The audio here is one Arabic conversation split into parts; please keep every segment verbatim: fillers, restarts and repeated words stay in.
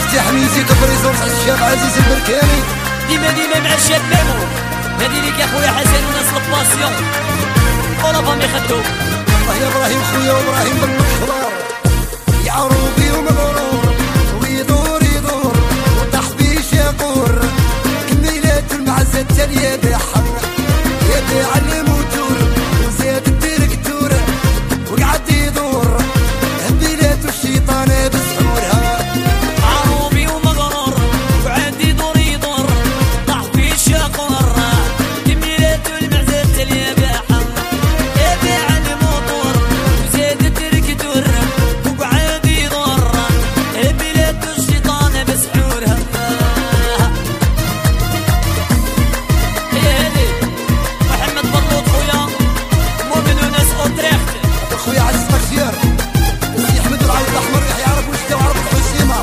مفتاح ميوزيك بريزونس الشاب عزيز البركاني. ديما ديما مع الشاب مامو. هادي ليك يا خويا حسن وناس الباسيون ولا فامي خدو. الله يا ابراهيم خويا وابراهيم بن مخبار يا عروبي ومغرور ويدور يدور وطاح بيش يقور كميلات المعزة التالية بحر يدي على الموتور وزاد الديركتور وقعد يدور هبيلات الشيطان بسحورها. عروبي ومغرور وعاد يدور يدور طاح بيش يقور كميلات المعزة التالية بحر يدي على الموتور وزاد الديركتور وقعد يدور هبيلات الشيطان بسحورها. خويا عزيز مكسير السي احمد العود الاحمر يحيى عرب وشتا وعرب الحسيمه.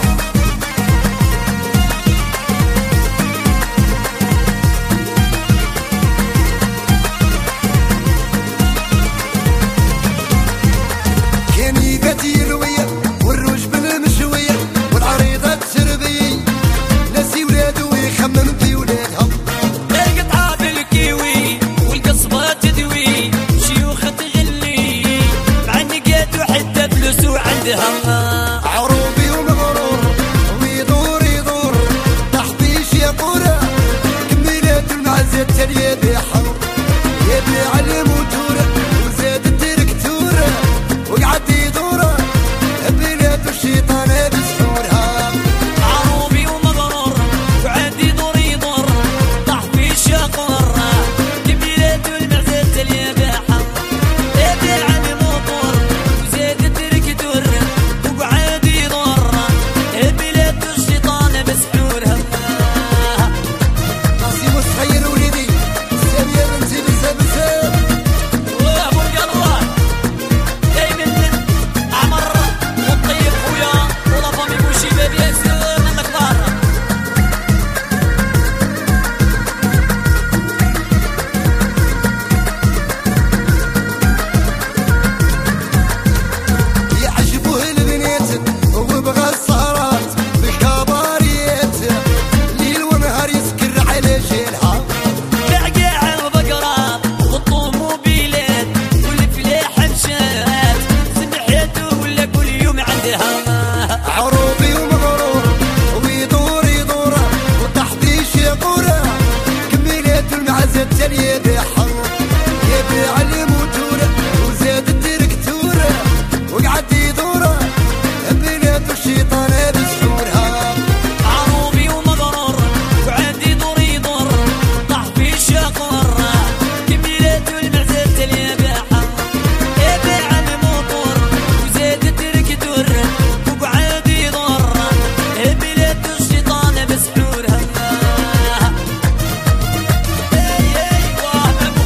كان يباتي الويه والروج بالمشويه والعريضه التربيه ناسي ولادو ويخمم في ولادها. القطعه بالكيوي والقصبه تدوي شيوخ تغلي وحتى فلوسو عندها. عروبي ومغرور ويدور يدور طاح بيش يقور كميلات المعزة التالية بحر يبني على الموتور وزاد الديركتور وقعد يدور بلاد الشيطان بسحورها. عروبي ومغرور وعاد يدور يدور طاح بيش يقور كميلات المعزة التالية بحر يبني على الموتور وزاد الديركتور وقعد يدور بلاد الشيطان بسحورها. نصيب الصغير وليدي سامية بنتي بزاف بزاف وابو القروان دايما عمر والطيب خويا ولا فامي بوشي باب ياسر من الكبار. يعجبوه البنات وبغى السهرات بالكباريات ليل ونهار يسكر على جيلها. بعقاع البقرة والطوموبيلات والفلاحة مشات سمحته ولا كل يوم عندها. عروبي ومغرور ويدور يدور وطاح بيش يقور كميلات المعزة التالية بحر يبني على الموتور وزاد الديركتور وقعد يدور بلاد الشيطان بسحورها. عروبي ومغرور وعاد يدور يدور طاح بيش يقور كميلات المعزة التالية بحر يبيع على الموتور وزاد الديركتور وقعد يدور بلاد الشيطان بسحورها. اي اي واه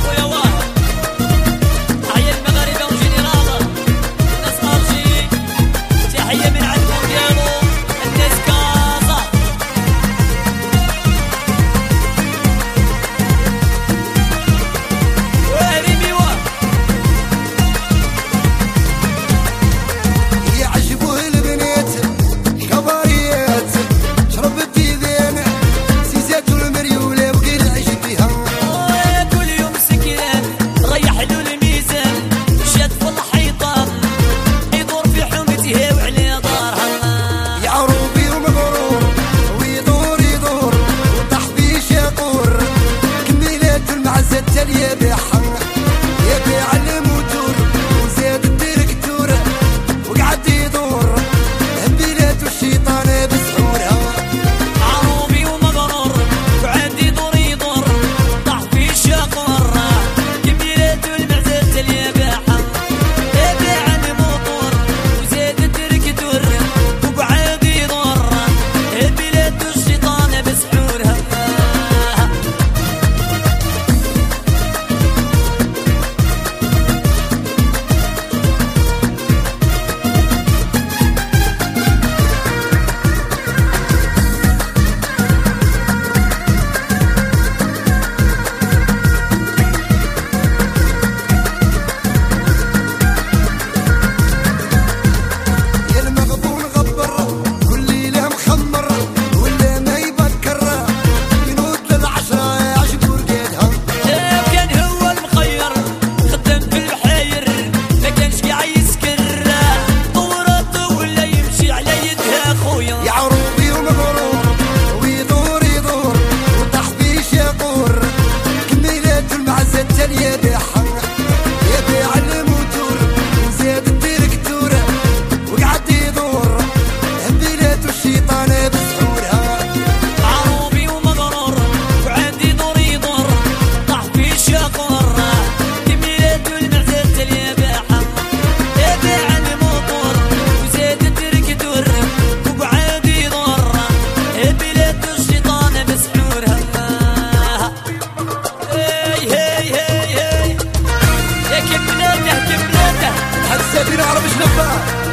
ساتينا عرب شنفة